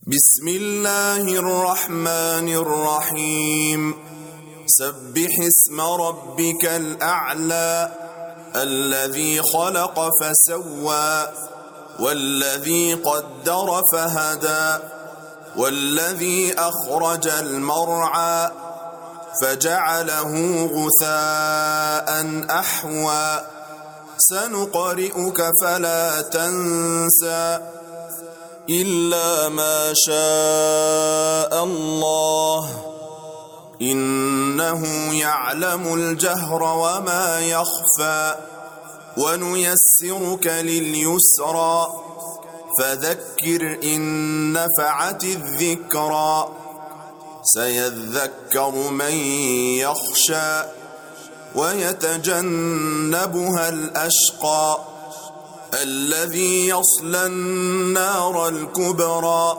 بسم الله الرحمن الرحيم سبح اسم ربك الأعلى الذي خلق فسوى والذي قدر فهدى والذي أخرج المرعى فجعله غثاء أحوى سنقرئك فلا تنسى إلا ما شاء الله إنه يعلم الجهر وما يخفى ونيسرك لليسرى فذكر إن نفعت الذكرى سيذكر من يخشى ويتجنبها الأشقى الذي يصلى النار الكبرى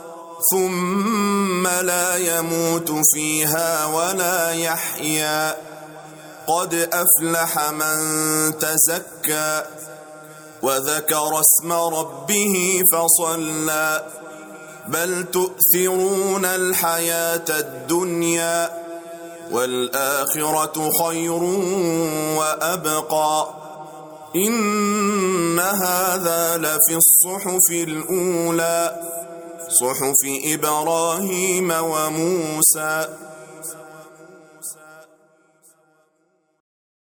ثم لا يموت فيها ولا يحيا قد أفلح من تزكى وذكر اسم ربه فصلى بل تؤثرون الحياة الدنيا والآخرة خير وأبقى إن هذا لفي الصحف الأولى صحف إبراهيم وموسى